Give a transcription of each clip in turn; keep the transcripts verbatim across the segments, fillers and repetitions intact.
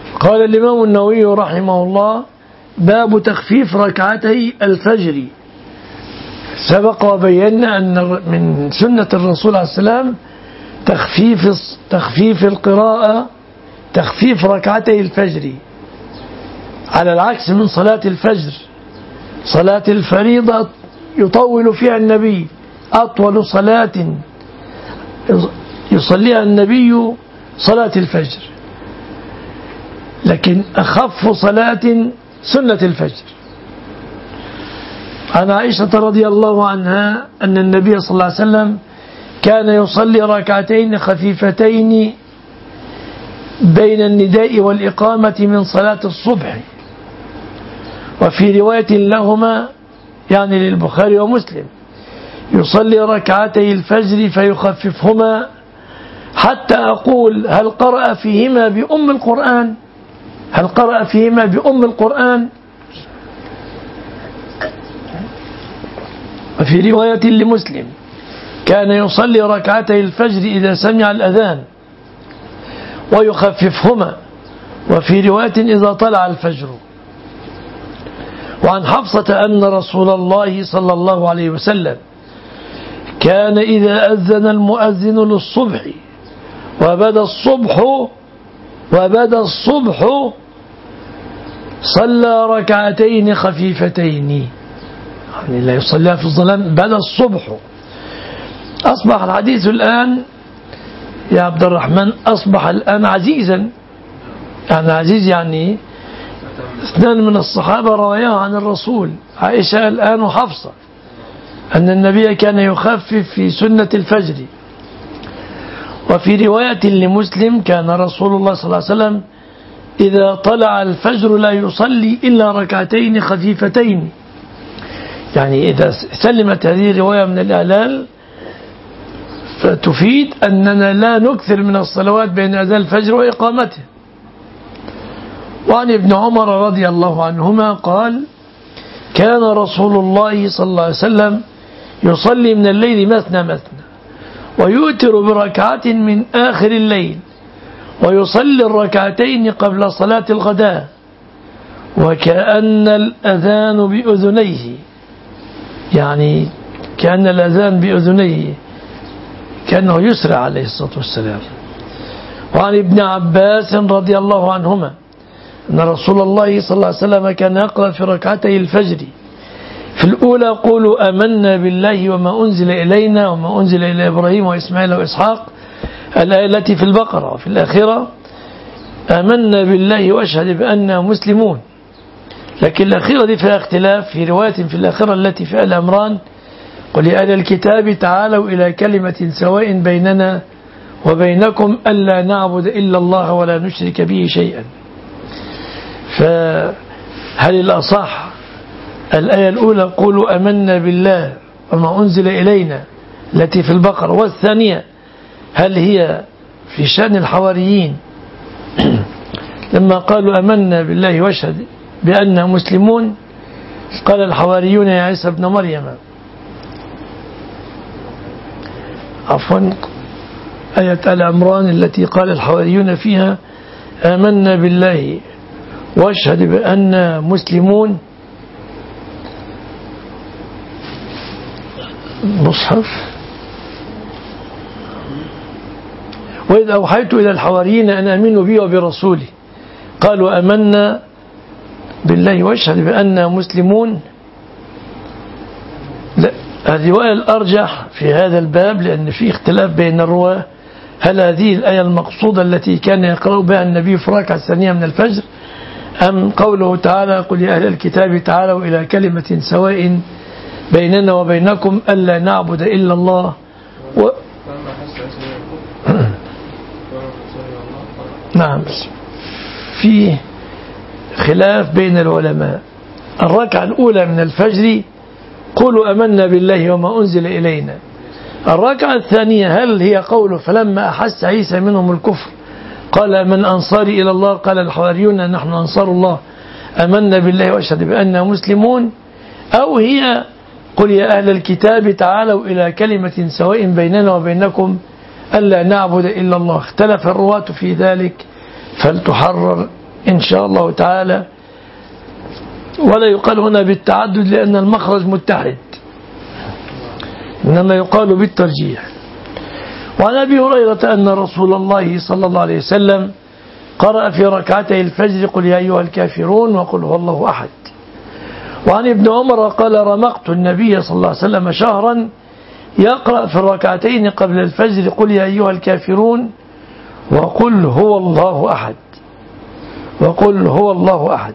قال الإمام النووي رحمه الله: باب تخفيف ركعتي الفجر. سبق وبينا أن من سنة الرسول عليه السلام تخفيف تخفيف القراءة، تخفيف ركعتي الفجر، على العكس من صلاة الفجر. صلاة الفريضة يطول فيها النبي، أطول صلاة يصليها النبي صلاة الفجر، لكن أخف صلاة سنة الفجر. عن عائشة رضي الله عنها أن النبي صلى الله عليه وسلم كان يصلي ركعتين خفيفتين بين النداء والإقامة من صلاة الصبح. وفي رواية لهما يعني للبخاري ومسلم: يصلي ركعتي الفجر فيخففهما حتى أقول هل قرأ فيهما بأم القرآن هل قرأ فيهما بأم القرآن وفي رواية لمسلم: كان يصلي ركعتي الفجر إذا سمع الأذان ويخففهما، وفي رواية إذا طلع الفجر. وعن حفصة أن رسول الله صلى الله عليه وسلم كان إذا أذن المؤذن للصبح وبدا الصبح وبدا الصبح صلى ركعتين خفيفتين، يعني لا يصليها في الظلام، بدا الصبح. أصبح الحديث الآن يا عبد الرحمن أصبح الآن عزيزا، يعني عزيز يعني اثنان من الصحابة رواياه عن الرسول، عائشة الآن وحفصة، أن النبي كان يخفف في سنة الفجر. وفي رواية لمسلم: كان رسول الله صلى الله عليه وسلم إذا طلع الفجر لا يصلي إلا ركعتين خفيفتين. يعني إذا سلمت هذه الرواية من الإعلال فتفيد أننا لا نكثر من الصلوات بين أذان الفجر وإقامته. وعن ابن عمر رضي الله عنهما قال: كان رسول الله صلى الله عليه وسلم يصلي من الليل مثنى مثنى ويؤتر بركعة من آخر الليل ويصلي الركعتين قبل صلاة الغداء وكأن الأذان بأذنيه، يعني كأن الأذان بأذنيه، كأنه يسرع عليه الصلاة والسلام. وعن ابن عباس رضي الله عنهما أن رسول الله صلى الله عليه وسلم كان يقرأ في ركعتي الفجر في الأولى: قولوا آمنا بالله وما أنزل إلينا وما أنزل إلى إبراهيم وإسماعيل وإسحاق، الآية التي في البقرة. وفي الآخرة: آمنا بالله وأشهد بأننا مسلمون. لكن الأخيرة دي فيها اختلاف، في رواية في الآخرة التي في آل عمران: قل يا أهل الكتاب تعالوا إلى كلمة سواء بيننا وبينكم ألا نعبد إلا الله ولا نشرك به شيئا. فهل الأصح الآية الأولى: قولوا آمنا بالله وما أنزل إلينا التي في البقرة، والثانية هل هي في شأن الحواريين لما قالوا آمنا بالله واشهد بأننا مسلمون؟ قال الحواريون يا عيسى ابن مريم، عفوا آية آل عمران التي قال الحواريون فيها آمنا بالله واشهد بأننا مسلمون. مصحف: وإذ أوحيت إلى الحواريين أن آمنوا بي وبرسولي قالوا آمنا بالله واشهد بأننا مسلمون. لا، الرواية الأرجح في هذا الباب، لأن في اختلاف بين الرواة، هل هذه الآية المقصودة التي كان يقرأ بها النبي في الركعة الثانية من الفجر، أم قوله تعالى: قل يا أهل الكتاب تعالوا إلى كلمة سواء بيننا وبينكم ألا نعبد إلا الله و... نعم، في خلاف بين العلماء. الركعة الأولى من الفجر: قولوا آمنا بالله وما أنزل إلينا. الركعة الثانية هل هي قوله: فلما أحس عيسى منهم الكفر قال من أنصاري إلى الله قال الحواريون نحن أنصار الله آمنا بالله واشهد بأننا مسلمون، أو هي قل يا أهل الكتاب تعالوا إلى كلمة سواء بيننا وبينكم ألا نعبد إلا الله؟ اختلف الرواة في ذلك، فلتحرر إن شاء الله تعالى. ولا يقال هنا بالتعدد لأن المخرج متحد، إنما يقال بالترجيح. وعن أبي هريرة أن رسول الله صلى الله عليه وسلم قرأ في ركعتي الفجر قل يا أيها الكافرون وقل هو الله أحد. وعن ابن عمر قال رمقت النبي صلى الله عليه وسلم شهرا يقرأ في الركعتين قبل الفجر قل يا أيها الكافرون وقل هو الله أحد وقل هو الله أحد.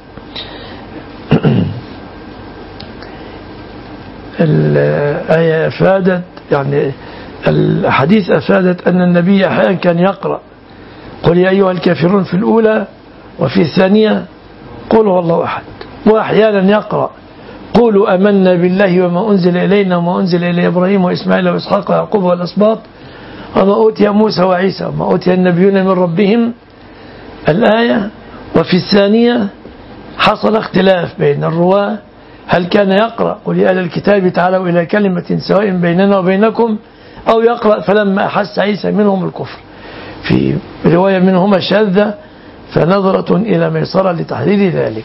الآية أفادت، يعني الحديث أفادت أن النبي أحيانا كان يقرأ قل يا أيها الكافرون في الأولى، وفي الثانية قل هو الله أحد، وأحيانا يقرأ قولوا أمنا بالله وما أنزل إلينا وما أنزل إلى إبراهيم وإسماعيل وإسحاق ويعقوب والأسباط وما أوتي موسى وعيسى وما أوتي النبيون من ربهم الآية. وفي الثانية حصل اختلاف بين الرواة، هل كان يقرأ قل يا أهل الكتاب تعالوا إلى كلمة سواء بيننا وبينكم، أو يقرأ فلما أحس عيسى منهم الكفر. في رواية منهما شاذة، فنظرة إلى ميسرة لتحديد ذلك.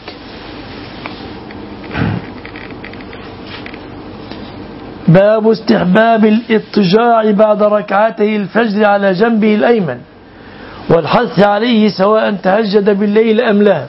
باب استحباب الاضطجاع بعد ركعتي الفجر على جنبه الأيمن والحث عليه سواء تهجد بالليل أم لا.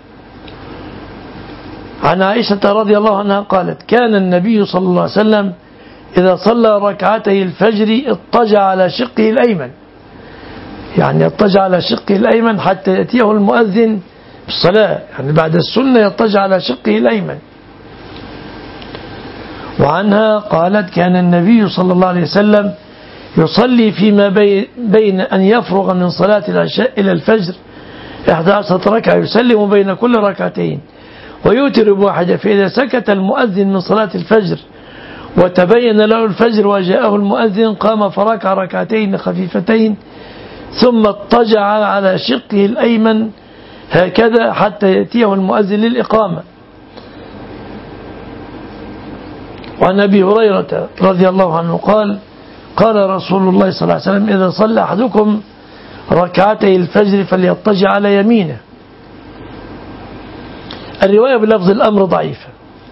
عن عائشة رضي الله عنها قالت كان النبي صلى الله عليه وسلم إذا صلى ركعتي الفجر اضطجع على شقه الأيمن، يعني يضطجع على شقه الأيمن حتى يأتيه المؤذن بالصلاة، يعني بعد السنة يضطجع على شقه الأيمن. وعنها قالت كان النبي صلى الله عليه وسلم يصلي فيما بين أن يفرغ من صلاة العشاء إلى الفجر إحدى عشرة ركعة يسلم بين كل ركعتين ويوتر بواحدة، فإذا سكت المؤذن من صلاة الفجر وتبين له الفجر وجاءه المؤذن قام فركع ركعتين خفيفتين ثم اضطجع على شقه الأيمن هكذا حتى يأتيه المؤذن للإقامة. وعن أبي هريرة رضي الله عنه قال قال رسول الله صلى الله عليه وسلم إذا صلى أحدكم ركعتي الفجر فليضطجع على يمينه. الرواية بلفظ الأمر ضعيفة.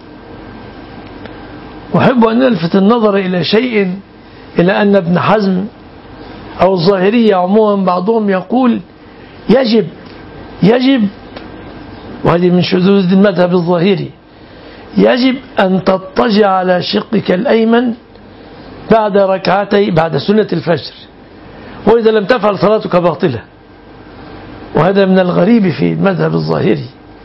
وأحب أن نلفت النظر إلى شيء، إلى أن ابن حزم أو الظاهرية عموما بعضهم يقول يجب يجب وهذه من شذوذ المذهب الظاهري، يجب أن تضطجع على شقك الأيمن بعد ركعتي بعد سنة الفجر، وإذا لم تفعل صلاتك باطلة. وهذا من الغريب في المذهب الظاهري،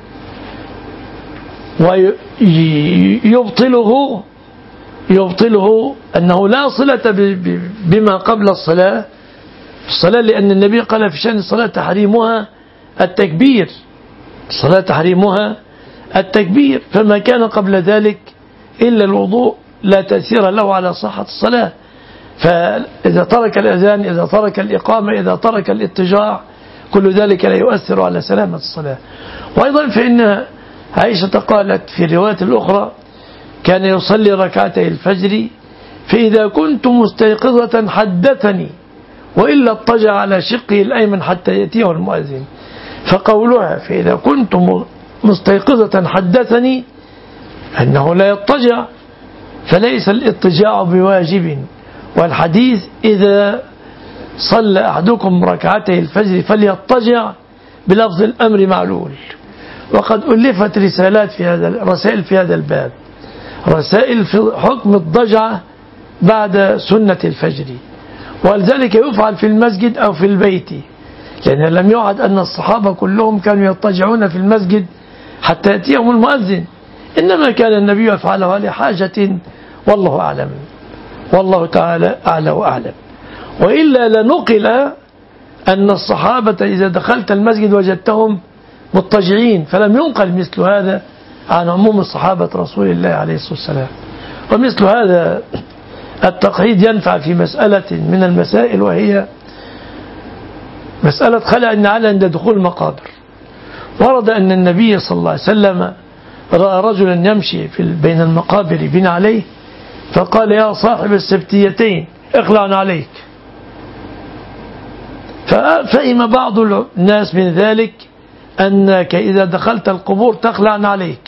ويبطله يبطله أنه لا صلة بما قبل الصلاة الصلاة لأن النبي قال في شأن الصلاة تحريمها التكبير، الصلاة تحريمها التكبير، فما كان قبل ذلك إلا الوضوء لا تأثير له على صحة الصلاة. فإذا ترك الأذان، إذا ترك الإقامة، إذا ترك الاتجاع، كل ذلك لا يؤثر على سلامة الصلاة. وأيضا فإن عائشة قالت في الرواية الأخرى كان يصلي ركعتي الفجر فإذا كنت مستيقظة حدثني وإلا اضطجع على شقه الأيمن حتى يأتيه المؤذن. فقولها فإذا كنت مستيقظة حدثني أنه لا يضطجع، فليس الاضطجاع بواجب. والحديث إذا صلى أحدكم ركعتي الفجر فليضطجع بلفظ الأمر معلول. وقد ألفت رسالات في هذا رسائل في هذا الباب، رسائل في حكم الضجعة بعد سنة الفجر، ولذلك يفعل في المسجد أو في البيت، لأن لم يعد أن الصحابة كلهم كانوا يضطجعون في المسجد حتى يأتيهم المؤذن، إنما كان النبي يفعلها لحاجة، والله أعلم، والله تعالى أعلى وأعلم. وإلا لنقل أن الصحابة إذا دخلت المسجد وجدتهم مضطجعين، فلم ينقل مثل هذا عن عموم الصحابة رسول الله عليه الصلاة والسلام. ومثل هذا التقعيد ينفع في مسألة من المسائل، وهي مسألة خلع النعال عند دخول المقابر. ورد أن النبي صلى الله عليه وسلم رأى رجلا يمشي في بين المقابر بنعليه فقال يا صاحب السبتيتين اخلع عليك. فهم بعض الناس من ذلك أنك إذا دخلت القبور تخلع عليك.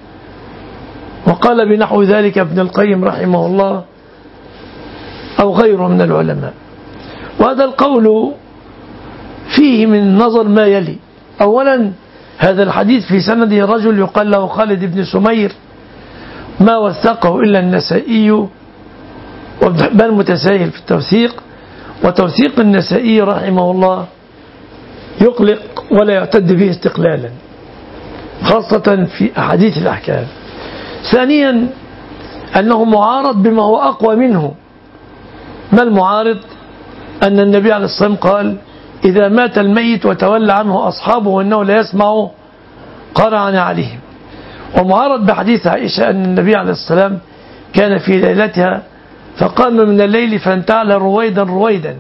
وقال بنحو ذلك ابن القيم رحمه الله أو غيره من العلماء. وهذا القول فيه من نظر ما يلي: أولا، هذا الحديث في سنده رجل يقال له خالد بن سمير، ما وثقه إلا النسائي وابن حبان متساهل في التوثيق، وتوثيق النسائي رحمه الله يقلق ولا يعتد به استقلالا، خاصة في أحاديث الأحكام. ثانيا، أنه معارض بما هو أقوى منه. ما المعارض؟ أن النبي عليه الصلاة والسلام قال: إذا مات الميت وتولى عنه أصحابه وأنه لا يسمع قرعن عليهم. ومعارض بحديث عائشة أن النبي عليه الصلاة والسلام كان في ليلتها فقام من الليل فانتعل رويدا رويدا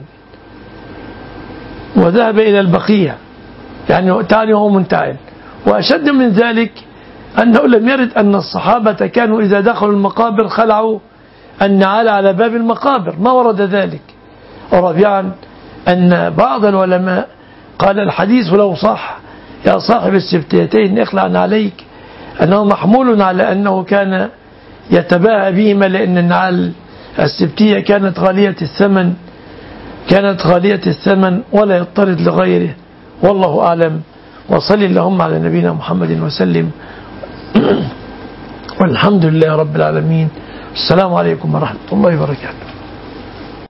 وذهب إلى البقيع، يعني تعني هو منتعل. وأشد من ذلك أنه لم يرد أن الصحابة كانوا إذا دخلوا المقابر خلعوا النعال على باب المقابر، ما ورد ذلك. ورابعا، أن بعض العلماء قال الحديث لو صح يا صاحب السبتيتين اخلع عليك أنه محمول على أنه كان يتباهى بهما، لأن النعال السبتية كانت غالية الثمن كانت غالية الثمن ولا يضطرد لغيره. والله أعلم، وصل اللهم على نبينا محمد وسلم، والحمد لله رب العالمين. السلام عليكم ورحمة الله وبركاته.